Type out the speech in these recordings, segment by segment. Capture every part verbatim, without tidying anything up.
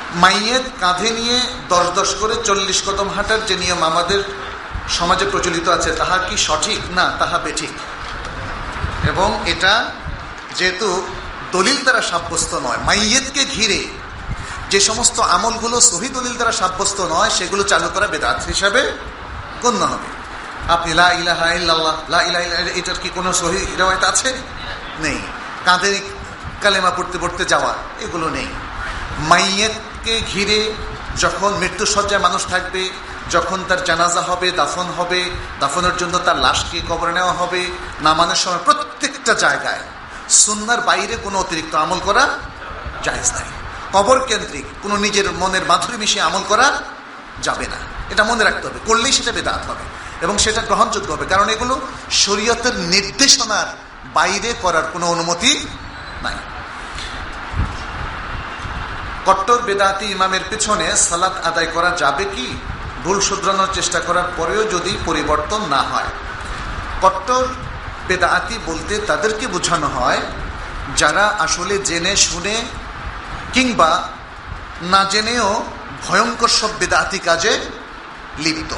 মাইয়েত কাঁধে নিয়ে দশ দশ করে চল্লিশ কদম হাঁটার যে নিয়ম আমাদের সমাজে প্রচলিত আছে, তাহা কি সঠিক? না, তাহা বেঠিক। এবং এটা যেহেতু দলিল দ্বারা সাব্যস্ত নয়, মাইয়েতকে ঘিরে যে সমস্ত আমলগুলো সহি দলিল দ্বারা সাব্যস্ত নয় সেগুলো চালু করা বেদাত হিসাবে গণ্য হবে। আপনি লা ইলাহা ইল্লাল্লাহ, লা ইলাহা ইল্লাল্লাহ, এটার কি কোনো সহি রিওয়ায়াত আছে? নেই। কাঁধে কালেমা পড়তে পড়তে যাওয়া, এগুলো নেই। মাইয়েতকে ঘিরে যখন মৃত্যুসজ্জায় মানুষ থাকবে, যখন তার জানাজা হবে, দাফন হবে, দাফনের জন্য তার লাশকে কবরে নেওয়া হবে, নামানোর সময় প্রত্যেকটা জায়গায় সুন্নাহর বাইরে কোনো অতিরিক্ত আমল করা জায়েজ নাই। কবর কেন্দ্রিক কোনো নিজের মনের মাধুরী মিশিয়ে আমল করা যাবে না, এটা মনে রাখতে হবে। করলেই সেটা বেদাত হবে এবং সেটা গ্রহণযোগ্য হবে, কারণ এগুলো শরীয়তের নির্দেশনার বাইরে করার কোনো অনুমতি নাই। কট্টর বেদাতি ইমামের পেছনে সালাত আদায় করা যাবে কি? ভুল শুধরানোর চেষ্টা করার পরেও যদি পরিবর্তন না হয়। কট্টর বেদাতি বলতে তাদেরকে বোঝানো হয় যারা আসলে জেনে শুনে কিংবা না জেনেও ভয়ঙ্কর সব বেদাতি কাজে লিপ্ত।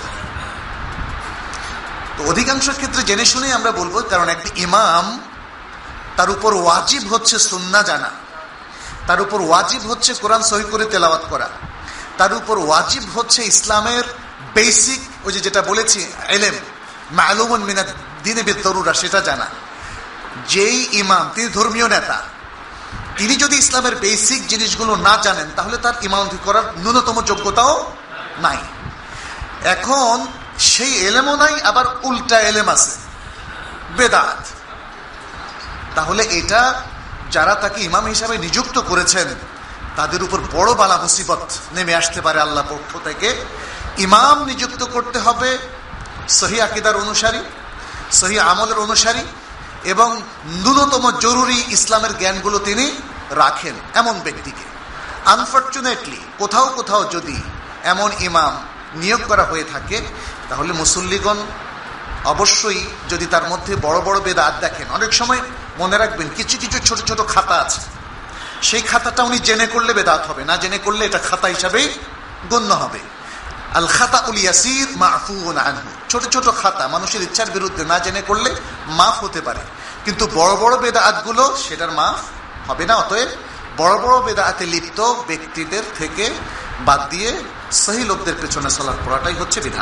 তো অধিকাংশ ক্ষেত্রে জেনে শুনে আমরা বলবো, কারণ একটি ইমাম তার উপর ওয়াজিব হচ্ছে সুন্নাহ জানা, তার উপর ওয়াজিব হচ্ছে কোরআন সহি করে তেলাওয়াত করা, তার উপর ওয়াজিব হচ্ছে ইসলামের বেসিক ওই যে যেটা বলেছি ইলম মালুমুন মিনাদ দ্বীনি বিদ-দরুরা, সেটা জানা। যেই ইমাম তিনি ধর্মীয় নেতা, তিনি যদি ইসলামের বেসিক জিনিসগুলো না জানেন তাহলে তার ইমামতি করার ন্যূনতম যোগ্যতাও নাই। এখন সেই এলেমও নাই, আবার উল্টা এলেম আছে, বেদাত। তাহলে এটা যারা তাকে ইমাম হিসাবে নিযুক্ত করেছেন তাদের উপর বড় বালা মুসিবত নেমে আসতে পারে আল্লাহ পক্ষ থেকে। ইমাম নিযুক্ত করতে হবে সহি আকীদার অনুসারী, সহি আমলের অনুসারী এবং ন্যূনতম জরুরি ইসলামের জ্ঞানগুলো তিনি রাখেন এমন ব্যক্তিকে। আনফর্চুনেটলি কোথাও কোথাও যদি এমন ইমাম নিয়োগ করা হয়ে থাকে তাহলে মুসল্লিগণ অবশ্যই যদি তার মধ্যে বড় বড় বেদাত দেখেন, অনেক সময় মনে রাখবেন কিছু কিছু ছোট ছোট খাতা আছে, সেই খাতাটা উনি জেনে করলে বেদাত হবে, না জেনে করলে এটা খাতা হিসাবেই গণ্য হবে। আল খাতা উল ইয়াসির মাফুন আনহু, ছোট ছোট খাতা মানুষের ইচ্ছার বিরুদ্ধে না জেনে করলে মাফ হতে পারে, কিন্তু বড় বড় বেদাতগুলো সেটার মাফ হবে না। অতএব বড় বড় বেদাতে লিপ্ত ব্যক্তিদের থেকে বাদ দিয়ে সহি লোকদের পেছনে সালাত পড়াটাই হচ্ছে বিধান।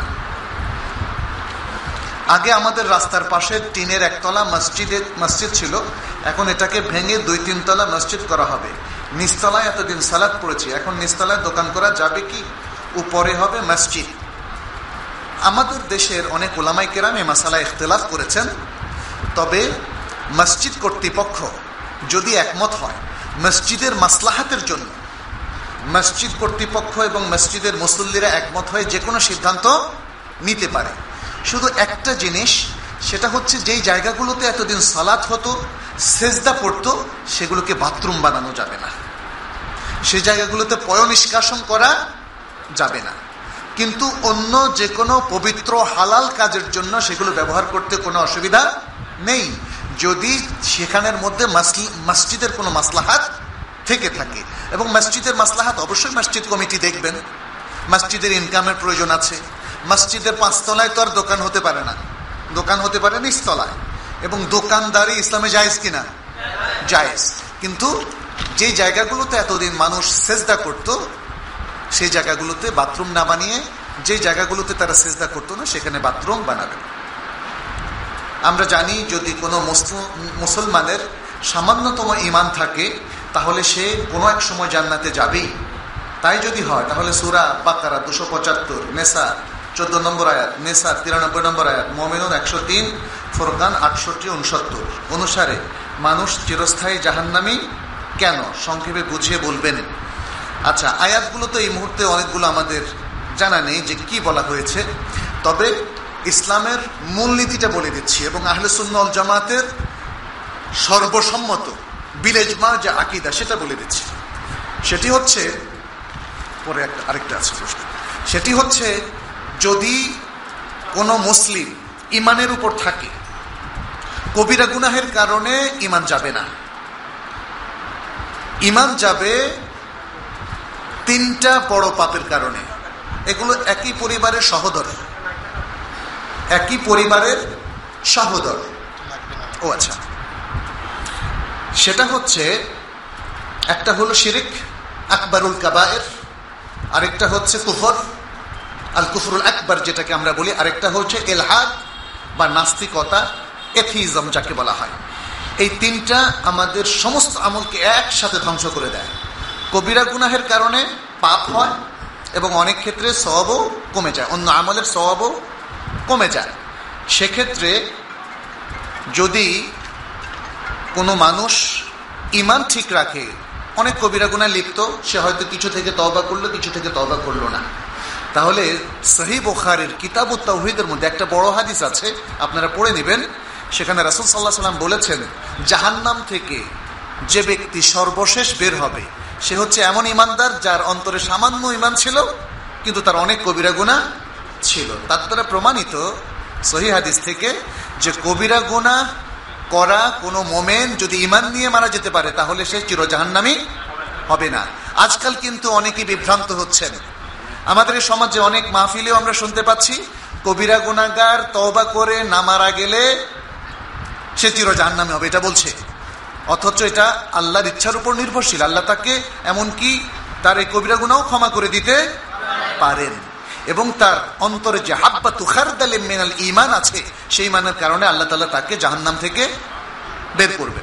আগে আমাদের রাস্তার পাশে টিনের একতলা মসজিদে মসজিদ ছিল, এখন এটাকে ভেঙে দুই তিনতলা মসজিদ করা হবে। নিচতলায় এতদিন সালাত পড়েছি, এখন নিচতলায় দোকান করা যাবে কি? উপরে হবে মসজিদ। আমাদের দেশের অনেক উলামায়ে কেরাম এই মাসালায় ইখতিলাফ করেছেন, তবে মসজিদ কর্তৃপক্ষ যদি একমত হয় মসজিদের মাসলাহাতের জন্য, মসজিদ কর্তৃপক্ষ এবং মসজিদের মুসল্লিরা একমত হয়ে যে কোনো সিদ্ধান্ত নিতে পারে। শুধু একটা জিনিস, সেটা হচ্ছে যেই জায়গাগুলোতে এতদিন সালাত হতো, সেজদা পড়তো, সেগুলোকে বাথরুম বানানো যাবে না, সেই জায়গাগুলোতে পয় নিষ্কাশন করা যাবে না। কিন্তু অন্য যে কোনো পবিত্র হালাল কাজের জন্য সেগুলো ব্যবহার করতে কোনো অসুবিধা নেই, যদি সেখানের মধ্যে মসজিদের কোনো মাসলাহাত থেকে থাকে। এবং মসজিদের মাসলাহাত অবশ্যই মসজিদ কমিটি দেখবেন। মসজিদের ইনকামের প্রয়োজন আছে, মসজিদের পাঁচতলায় তো আর দোকান হতে পারে না, দোকান হতে পারে নিচতলায়, এবং দোকানদারি ইসলামে জায়েজ কিনা? জায়েজ। কিন্তু যে জায়গাগুলোতে এতদিন মানুষ সেজদা করত সেই জায়গাগুলোতে বাথরুম না বানিয়ে যে জায়গাগুলোতে তারা সেজদা করতো না সেখানে বাথরুম বানাবে। আমরা জানি যদি কোনো মুসলমানের সামান্যতম ঈমান থাকে তাহলে সে কোনো এক সময় জান্নাতে যাবেই। তাই যদি হয় তাহলে সূরা বাকারা দুশো পঁচাত্তর, নেসা চোদ্দ নম্বর আয়াত, নেসা তিরানব্বই নম্বর আয়াত, মুমিনুন একশো তিন, ফুরকান আটষট্টি উনসত্তর অনুসারে মানুষ চিরস্থায়ী জাহান্নামী কেন? সংক্ষেপে বুঝিয়ে বলবেন। আচ্ছা, আয়াতগুলো তো এই মুহূর্তে অনেকগুলো আমাদের জানা নেই যে কি বলা হয়েছে, তবে ইসলামের মূলনীতিটা বলে দিচ্ছি এবং আহলে সুন্নাহ ওয়াল জামাতের সর্বসম্মত বিলেজমা যে আকীদা সেটা বলে দিচ্ছি। সেটি হচ্ছে, পরে একটা আরেকটা আছে প্রশ্ন, সেটি হচ্ছে যদি কোনো মুসলিম ইমানের উপর থাকে, কবিরা গুনাহের কারণে ইমান যাবে না, ইমান যাবে তিনটা বড় পাপের কারণে। এগুলো একই পরিবারের সহোদর, একই পরিবারের সহোদর। ও আচ্ছা, সেটা হচ্ছে একটা হলো শিরিক আকবরুল কাবায়ের, আরেকটা হচ্ছে কুফর আল কুফরুল আকবর যেটাকে আমরা বলি, আরেকটা হচ্ছে ইলহাদ বা নাস্তিকতা, এথিজম যাকে বলা হয়। এই তিনটা আমাদের সমস্ত আমলকে একসাথে ধ্বংস করে দেয়। কবিরা গুনাহের কারণে পাপ হয় এবং অনেক ক্ষেত্রে সওয়াবও কমে যায়, অন্য আমলের সওয়াবও কমে যায়। সেক্ষেত্রে যদি কোনো মানুষ ঈমান ঠিক রাখে, অনেক কবিরা গুনাহে লিপ্ত, সে হয়তো কিছু থেকে তওবা করলো, কিছু থেকে তওবা করলো না, তাহলে সহিহ বুখারীর কিতাবুত তাওহীদের মধ্যে একটা বড় হাদিস আছে, আপনারা পড়ে নেবেন। সেখানে রাসূল সাল্লাল্লাহু আলাইহি ওয়াসাল্লাম বলেছেন, জাহান্নাম থেকে যে ব্যক্তি সর্বশেষ বের হবে সে হচ্ছে এমন ইমানদার যার অন্তরে সামান্য ইমান ছিল কিন্তু তার অনেক কবিরা গুনাহ ছিল। তার দ্বারা প্রমাণিত সহিহ হাদিস থেকে যে কবিরা গুনাহ করা কোনো মোমেন যদি ইমান নিয়ে মারা যেতে পারে তাহলে সে চির জাহান্নামী হবে না। আজকাল কিন্তু অনেকেই বিভ্রান্ত হচ্ছেন। আমাদের এই সমাজে অনেক মাহফিলেও আমরা শুনতে পাচ্ছি কবিরা গুনাহগার তওবা করে না মারা গেলে সে চির জাহান্নামী হবে, এটা বলছে। অথচ এটা আল্লাহর ইচ্ছার উপর নির্ভরশীল। আল্লাহ তাকে এমনকি তার এই কবিরা গুনাহও ক্ষমা করে দিতে পারেন এবং তার অন্তরে যে হাব্বাতু খারদালিন মিনাল ঈমান আছে সেই ঈমানের কারণে আল্লাহ তাআলা তাকে জাহান্নাম থেকে বের করবেন।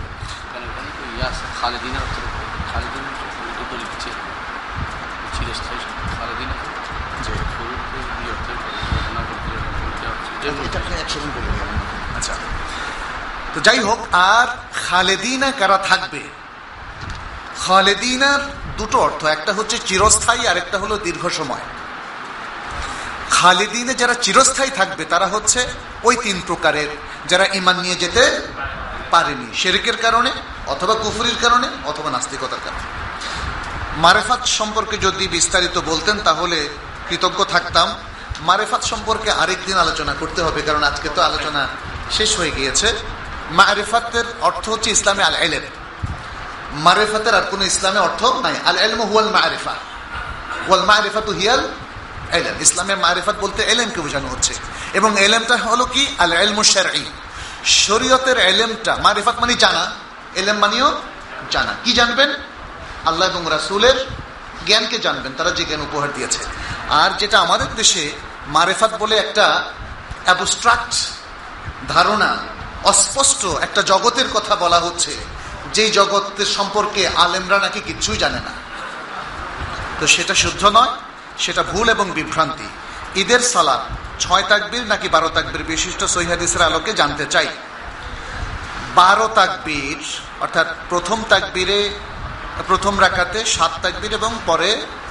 আচ্ছা, তো যাই হোক, আর খালেদিনা কারা থাকবে? খালেদিনার দুটো অর্থ, একটা হচ্ছে চিরস্থায়ী আর একটা হলো দীর্ঘ সময়। খালেদিনে যারা চিরস্থায়ী থাকবে তারা হচ্ছে ওই তিন প্রকারের, যারা ঈমান নিয়ে যেতে পারেনি শিরকের কারণে অথবা কুফরির কারণে অথবা নাস্তিকতার কারণে। মারেফাত সম্পর্কে যদি বিস্তারিত বলতেন তাহলে কৃতজ্ঞ থাকতাম। মারেফাত সম্পর্কে আরেকদিন আলোচনা করতে হবে, কারণ আজকে তো আলোচনা শেষ হয়ে গিয়েছে। মারেফাতের অর্থ হচ্ছে ইসলামে আল ইলম। মারেফাতের আর কোনো ইসলামে অর্থ নাই। আল ইলমু হুয়াল মারিফা ওয়াল মারিফাতু হিয়াল ইলম। ইসলামে মারিফাত বলতে ইলমকে বোঝানো হচ্ছে, এবং ইলমটা হলো কি? আল ইলমু শারঈ, শরীয়তের ইলমটা। মারিফাত মানে জানা, ইলম মানেও জানা। কি জানবেন? আল্লাহ এবং রাসূলের জ্ঞানকে জানবেন, তারা যে জ্ঞান উপহার দিয়েছে। আর যেটা আমাদের দেশে মারিফাত বলে একটা অ্যাবস্ট্রাক্ট ধারণা, অস্পষ্ট একটা জগতের কথা বলা হচ্ছে, যেই জগতের সম্পর্কে আলেমরা নাকি কিচ্ছুই জানে না, তো সেটা শুদ্ধ নয়, সেটা ভুল এবং বিভ্রান্তি। ঈদের সালাত ছয় তাকবীর নাকি বারো তাকবীর বিশিষ্ট সহিহ হাদিসের আলোকে জানতে চাই। বারো তাকবীর অর্থাৎ প্রথম তাকবীরে, প্রথম রাকাতে সাত তাকবীর এবং পরে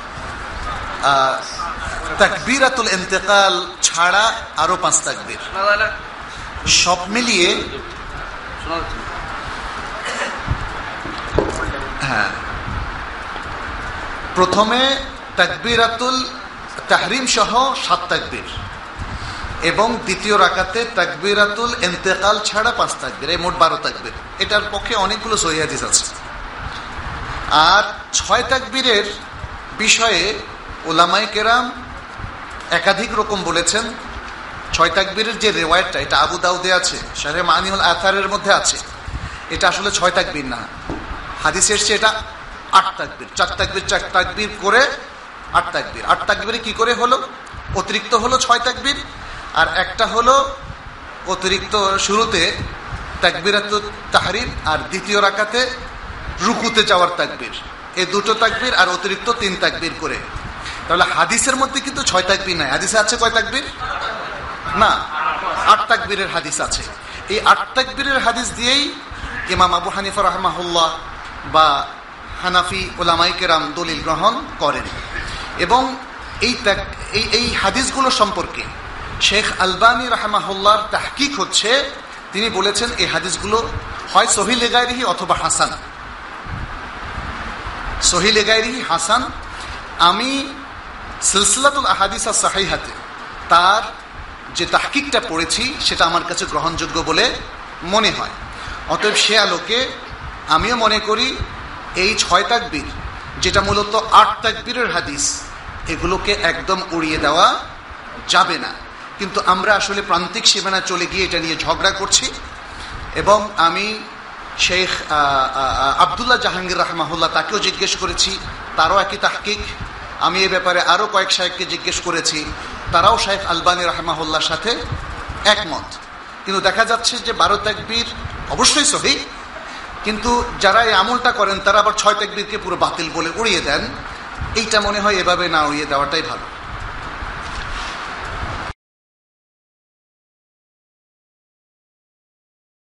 তাকবীরাতুল ইন্তেকাল ছাড়া আরো পাঁচ তাকবীর, সব মিলিয়ে হ্যাঁ, প্রথমে তাকবীরাতুল তাহরিম সহ সাত তাকবীর এবং দ্বিতীয় রাকাতে তাকবীরাতুল ইন্তেকাল ছাড়া পাঁচ তাকবীর, এই মোট বারো তাকবীর। এটার পক্ষে অনেকগুলো সহিহ হাদিস আছে। আর ছয় তাকবীরের বিষয়ে উলামায়ে কেরাম একাধিক রকম বলেছেন। ছয় তাকবীরের যে রিওয়ায়াতটা, এটা আবু দাউদে আছে, শারহে মানিউল আথারের মধ্যে আছে। এটা আসলে ছয় তাকবীর না, হাদিসে এসছে এটা আট তাকবীর। চার তাকবীর চার তাকবীর করে আট তাকবীর। আট তাকবীরে কি করে হলো? অতিরিক্ত হলো ছয় তাকবীর, আর একটা হলো অতিরিক্ত শুরুতে তাকবীরাতুত তাহরিম আর দ্বিতীয় রাকাতে রুকুতে যাওয়ার তাকবীর। এই দুটো তাকবীর আর অতিরিক্ত তিন তাকবীর করে। তাহলে হাদিসের মধ্যে কিন্তু ছয় তাকবীর নাই। হাদিসে আছে কয় তাকবীর? না, আট তাকবীরের হাদিস আছে। এই আট তাকবীরের হাদিস দিয়েই ইমাম আবু হানিফা রাহমাহুল্লাহ বা হানাফি উলামায়ে কেরাম দলিল গ্রহণ করেন। এবং এই এই এই হাদিসগুলো সম্পর্কে শেখ আলবানী রাহমাহুল্লাহর তাহকিক হচ্ছে, তিনি বলেছেন এই হাদিসগুলো হয় সহিহ লিগাইরিহি অথবা হাসান। সহিহ লিগাইরিহি, হাসান। আমি সিলসিলাতুল আহাদিস আস-সাহিহাতে তার যে তাহকিকটা পড়েছি সেটা আমার কাছে গ্রহণযোগ্য বলে মনে হয়। অতএব সে আলোকে আমিও মনে করি এই ছয় তাকবীর যেটা মূলত আট তাকবীরের হাদিস, এগুলোকে একদম উড়িয়ে দেওয়া যাবে না। কিন্তু আমরা আসলে প্রান্তিক সীমানা চলে গিয়ে এটা নিয়ে ঝগড়া করছি। এবং আমি শেখ আবদুল্লাহ জাহাঙ্গীর রাহমাহুল্লাহ তাকেও জিজ্ঞেস করেছি, তারও একই তাহকিক। আমি এ ব্যাপারে আরও কয়েক শায়েখকে জিজ্ঞেস করেছি, তারাও শেখ আলবানী রাহমাহুল্লাহর সাথে একমত। কিন্তু দেখা যাচ্ছে যে বারো তাকবীর অবশ্যই সহিহ, কিন্তু যারা এই আমলটা করেন তারা আবার ছয় তাকবীরকে পুরো বাতিল বলে উড়িয়ে দেন। এইটা মনে হয় এভাবে না উড়িয়ে দেওয়াটাই ভালো।